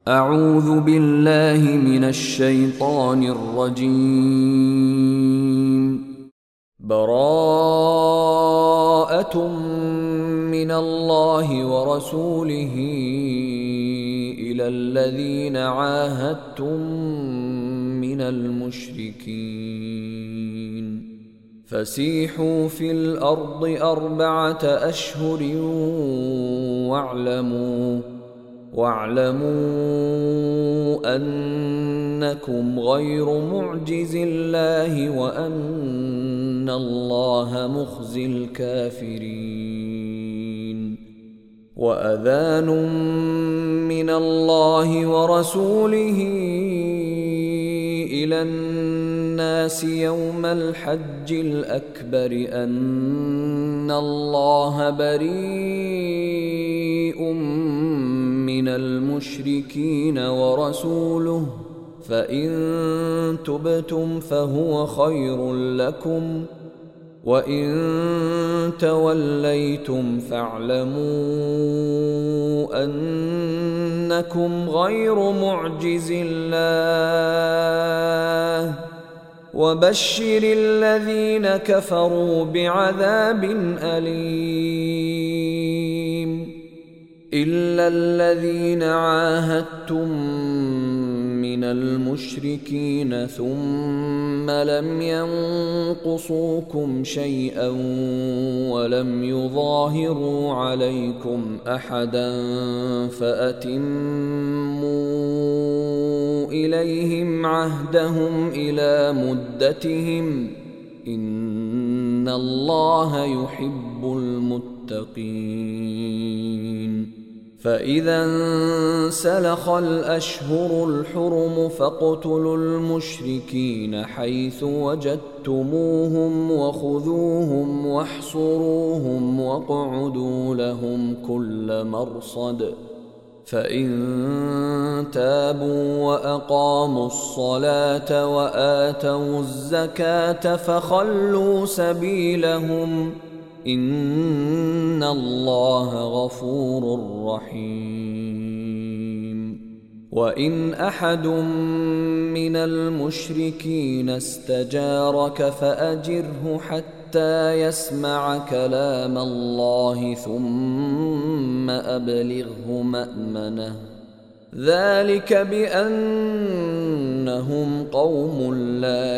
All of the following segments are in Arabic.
أعوذ بالله من الشيطان الرجيم. براءة من الله ورسوله إلى الذين عاهدتم من المشركين فسيحوا في الأرض 4 أشهر واعلموا أنكم غير معجز الله وأن الله مخزي الكافرين. وأذان من الله ورسوله إلى الناس يوم الحج الأكبر أن الله بريء من المشركين ورسوله فإن تبتم فهو خير لكم وإن توليتم فاعلموا أنكم غير معجز الله وبشر الذين كفروا بعذاب أليم. إلا الذين عاهدتم من المشركين ثم لم ينقصوكم شيئا ولم يظاهروا عليكم أحدا فأتموا إليهم عهدهم إلى مدتهم إن الله يحب المتقين. فإذا انسلخ الأشهر الحرم فاقتلوا المشركين حيث وجدتموهم وخذوهم واحصروهم واقعدوا لهم كل مرصد فإن تابوا وأقاموا الصلاة وآتوا الزكاة فخلوا سبيلهم إن الله غفور رحيم. وإن أحد من المشركين استجارك فأجره حتى يسمع كلام الله ثم أبلغه مأمنه ذلك بأنهم قوم لا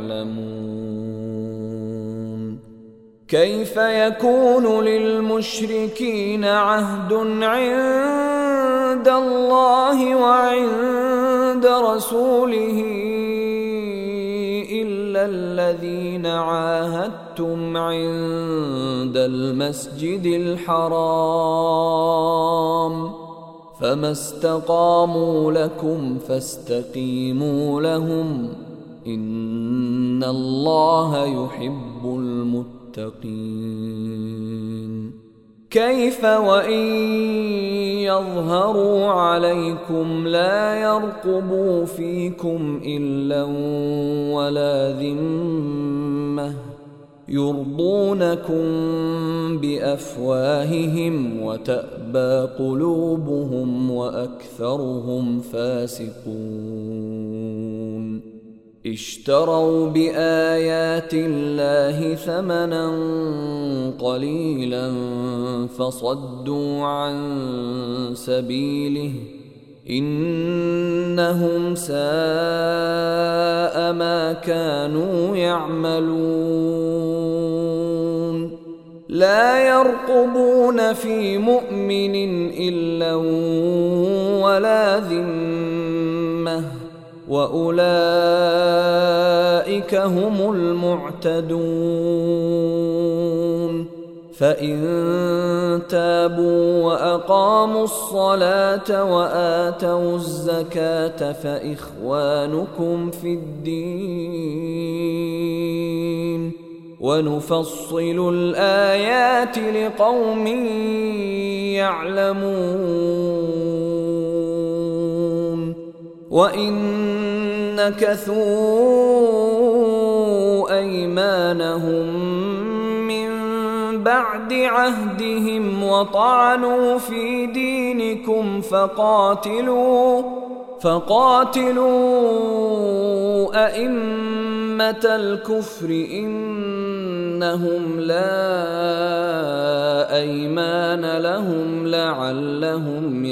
يعلمون. كيف يكون للمشركين عهد عند الله وعند رسوله إلا الذين عاهدتم عند المسجد الحرام فما استقاموا لكم فاستقيموا لهم إن الله يحب المتقين. كيف وإن يظهروا عليكم لا يرقبوا فيكم إلا ولا ذمة يرضونكم بأفواههم وتأبى قلوبهم وأكثرهم فاسقون. اشتروا بآيات الله ثمنا قليلا فصدوا عن سبيله إنهم ساء ما كانوا يعملون. لا يرقبون في مؤمن إلا ولا ذمة وأولئك هم المعتدون. فإن تابوا وأقاموا الصلاة وآتوا الزكاة فإخوانكم في الدين ونفصل الآيات لقوم يعلمون. وإن نكثوا أيمانهم من بعد عهدهم وطعنوا في دينكم فقاتلوا أئمة الكفر إنهم لا أيمان لهم لعلهم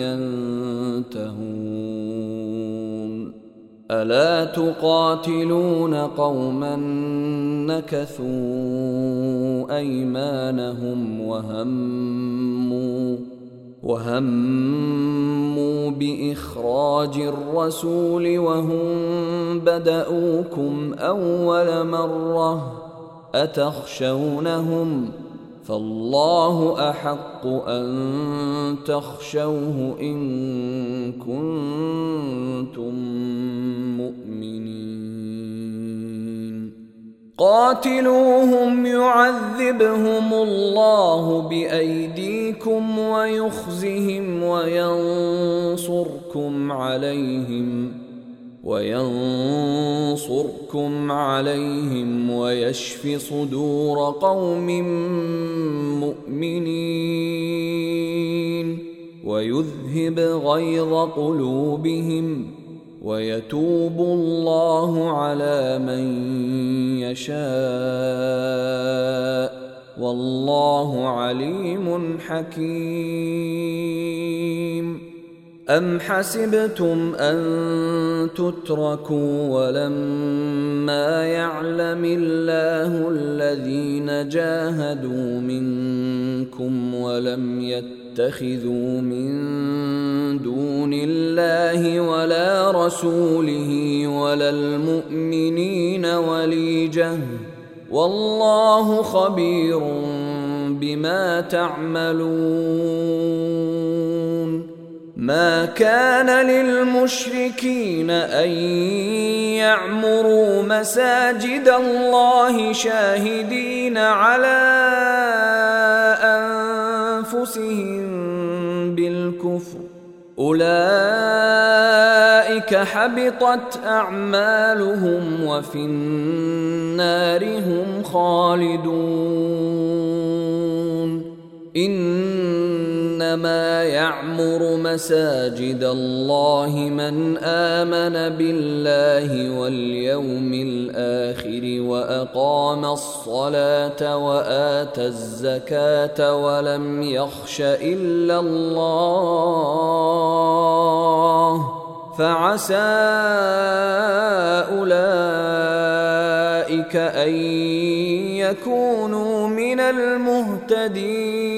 ينتهون. ألا تقاتلون قوما نكثوا أيمانهم وهموا بإخراج الرسول وهم بدؤوكم أول مرة أتخشونهم فالله أحق أن تخشوه إن كنتم مؤمنين. قاتلوهم يعذبهم الله بأيديكم ويخزهم وينصركم عليهم ويشف صدور قوم مؤمنين ويذهب غيظ قلوبهم ويتوب الله على من يشاء والله عليم حكيم. أم حسبتم أن تتركوا ولما يعلم الله الذين جاهدوا منكم ولم يتخذوا من دون الله ولا رسوله ولا المؤمنين وليجة والله خبير بما تعملون. ما كان للمشركين أن يعمروا مساجد الله شاهدين على أنفسهم بالكفر أولئك حبطت أعمالهم وفي النار هم خالدون. إنما يعمر مساجد الله من آمن بالله واليوم الآخر وأقام الصلاة وآتى الزكاة ولم يخش إلا الله فعسى أولئك أن يكونوا من المهتدين.